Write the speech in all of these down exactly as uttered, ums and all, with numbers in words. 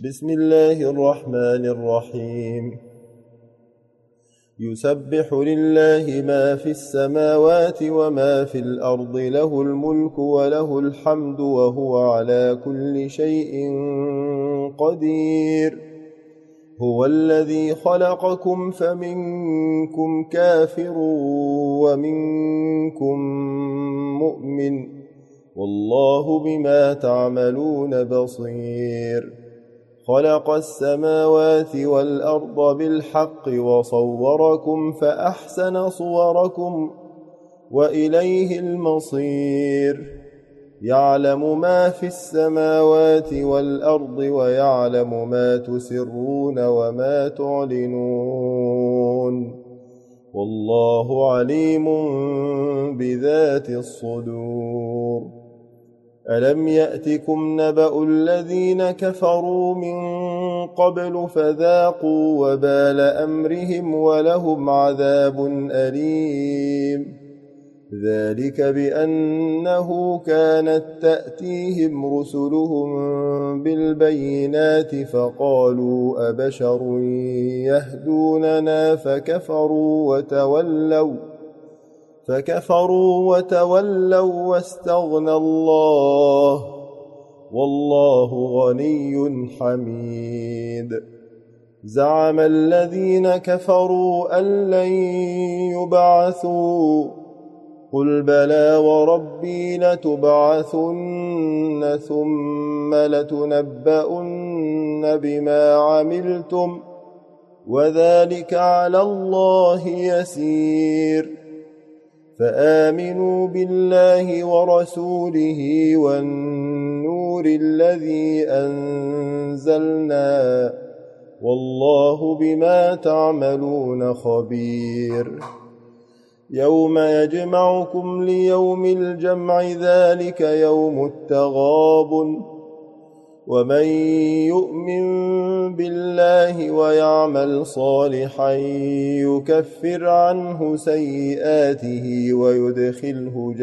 بسم الله الرحمن الرحيم يسبح لله ما في السماوات وما في الأرض له الملك وله الحمد وهو على كل شيء قدير هو الذي خلقكم فمنكم كافر ومنكم مؤمن والله بما تعملون بصير خلق السماوات والأرض بالحق وصوركم فأحسن صوركم وإليه المصير يعلم ما في السماوات والأرض ويعلم ما تسرون وما تعلنون والله عليم بذات الصدور ألم يأتكم نبأ الذين كفروا من قبل فذاقوا وبال أمرهم ولهم عذاب أليم ذلك بأنه كانت تأتيهم رسلهم بالبينات فقالوا أبشر يهدوننا فكفروا وتولوا فكفروا وتولوا واستغنى الله والله غني حميد زعم الذين كفروا أن لن يبعثوا قل بلى وربي لتبعثن ثم لتنبؤن بما عملتم وذلك على الله يسير فآمنوا بالله ورسوله والنور الذي أنزلنا والله بما تعملون خبير يوم يجمعكم ليوم الجمع ذلك يوم التغابن ومن يؤمن بالله ويعمل صالحا يكفر عنه سيئاته ويدخله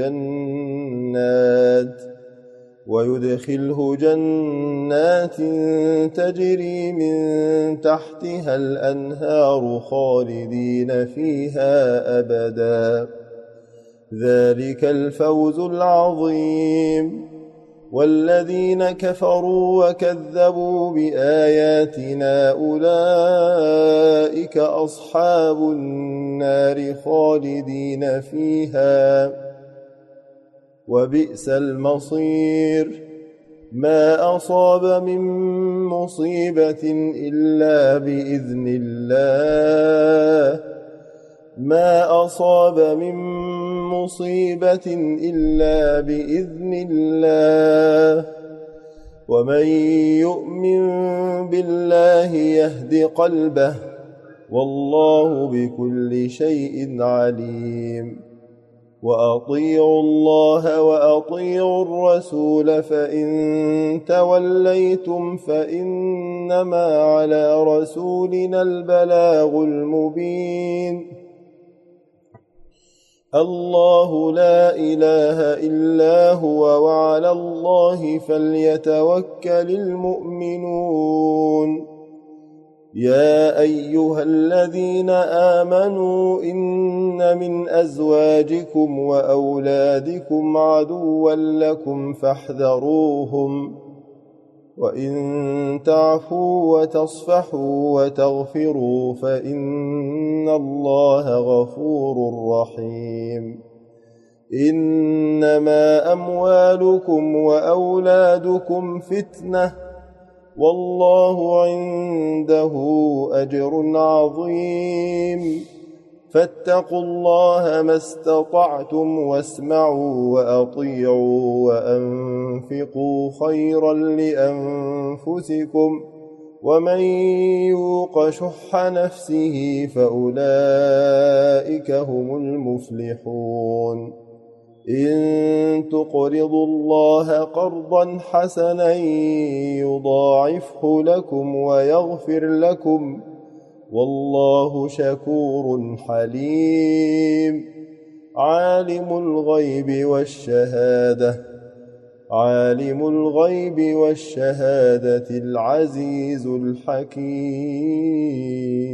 جنات ويدخله جنات تجري من تحتها الأنهار خالدين فيها أبدا ذلك الفوز العظيم والذين كفروا وكذبوا بآياتنا أولئك أصحاب النار خالدين فيها وبئس المصير ما أصاب من مصيبة إلا بإذن الله ما أصاب من مصيبة إلا بإذن الله ومن يؤمن بالله يهد قلبه والله بكل شيء عليم وأطيعوا الله وأطيعوا الرسول فإن توليتم فإنما على رسولنا البلاغ المبين الله لا إله إلا هو وعلى الله فليتوكل المؤمنون يا أيها الذين آمنوا إن من أزواجكم وأولادكم عدوا لكم فاحذروهم وإن تعفوا وتصفحوا وتغفروا فإن الله غفور رحيم إنما أموالكم وأولادكم فتنة والله عنده أجر عظيم فاتقوا الله ما استطعتم واسمعوا وأطيعوا وأنفقوا خيرا لأنفسكم ومن يوق شح نفسه فأولئك هم المفلحون إن تقرضوا الله قرضا حسنا يضاعفه لكم ويغفر لكم والله شكور حليم عالم الغيب والشهادة عالم الغيب والشهادة العزيز الحكيم